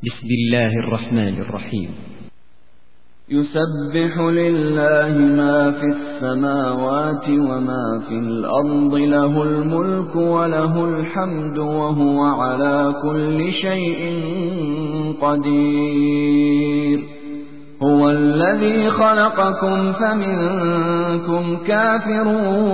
بسم الله الرحمن الرحيم. يسبح لله ما في السماوات وما في الأرض، له الملك وله الحمد وهو على كل شيء قدير. هو الذي خلقكم فمنكم كافر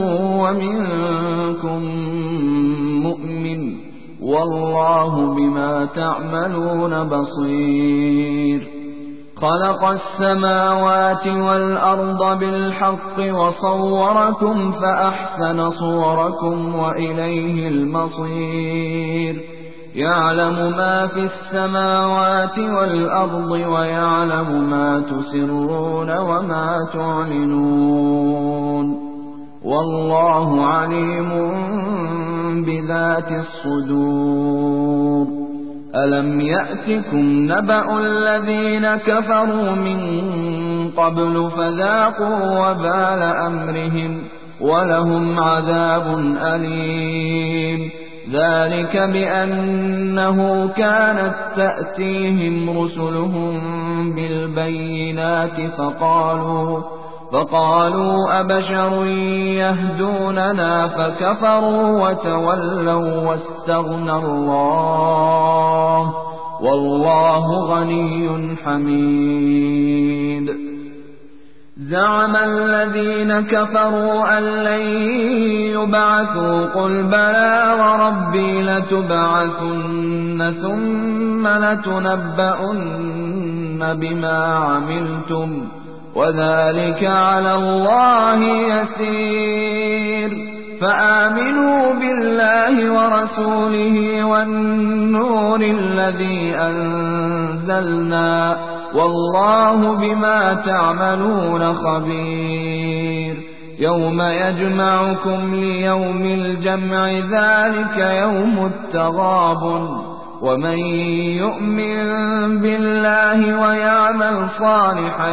ومنكم مؤمن، والله بما تعملون بصير. خلق السماوات والأرض بالحق وصوركم فأحسن صوركم وإليه المصير. يعلم ما في السماوات والأرض ويعلم ما تسرون وما تعلنون، والله عليم بذات الصدور. ألم يأتكم نبأ الذين كفروا من قبل فذاقوا وبال أمرهم ولهم عذاب أليم. ذلك بأنه كانت تأتيهم رسلهم بالبينات فقالوا أبشر يهدوننا فكفروا وتولوا واستغنى الله، والله غني حميد. زعم الذين كفروا أن لن يبعثوا قل بلى وربي لتبعثن ثم لتنبؤن بما عملتم وذلك على الله يسير. فآمنوا بالله ورسوله والنور الذي أنزلنا، والله بما تعملون خبير. يوم يجمعكم ليوم الجمع ذلك يوم التغابن، ومن يؤمن بالله ويعمل صالحا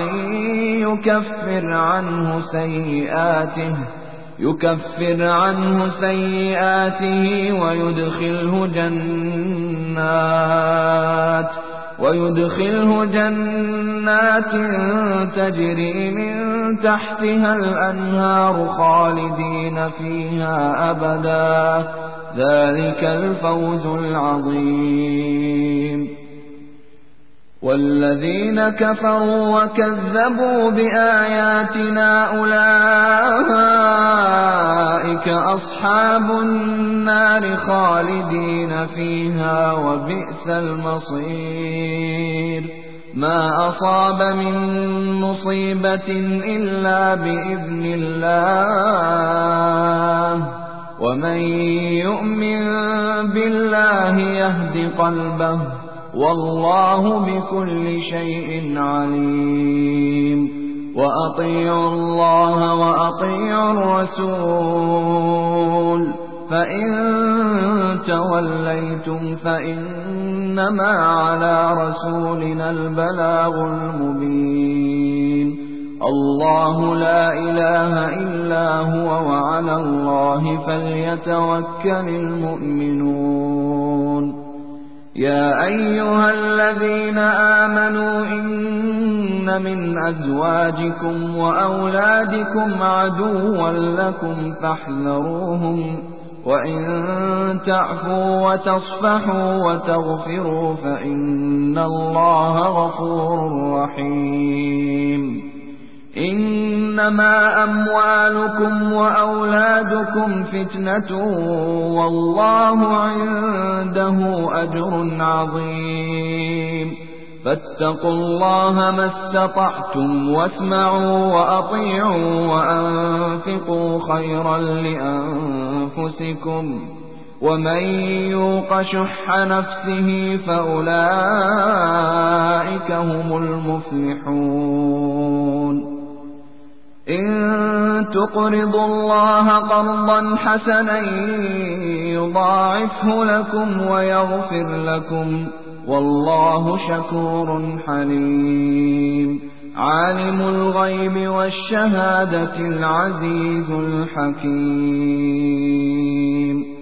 يكفر عنه سيئاته ويدخله جنات تجري من تحتها الأنهار خالدين فيها أبدا، ذلك الفوز العظيم. والذين كفروا وكذبوا بآياتنا أولئك أصحاب النار خالدين فيها وبئس المصير. ما أصاب من مصيبة إلا بإذن الله، ومن يؤمن بالله يهد قلبه، والله بكل شيء عليم. وأطيعوا الله وأطيعوا الرسول، فإن توليتم فإنما على رسولنا البلاغ المبين. الله لا إله إلا هو وعلى الله فليتوكل المؤمنون. يا أيها الذين آمنوا إن من أزواجكم وأولادكم عدوا لكم فاحذروهم، وإن تعفوا وتصفحوا وتغفروا فإن الله غفور رحيم. إنما أموالكم وأولادكم فتنة، والله عنده أجر عظيم. فاتقوا الله ما استطعتم واسمعوا وأطيعوا وأنفقوا خيرا لأنفسكم، ومن يوق شح نفسه فأولئك هم المفلحون. إن تقرضوا الله قرضا حسنا يضاعفه لكم ويغفر لكم، والله شكور حليم. عالم الغيب والشهادة العزيز الحكيم.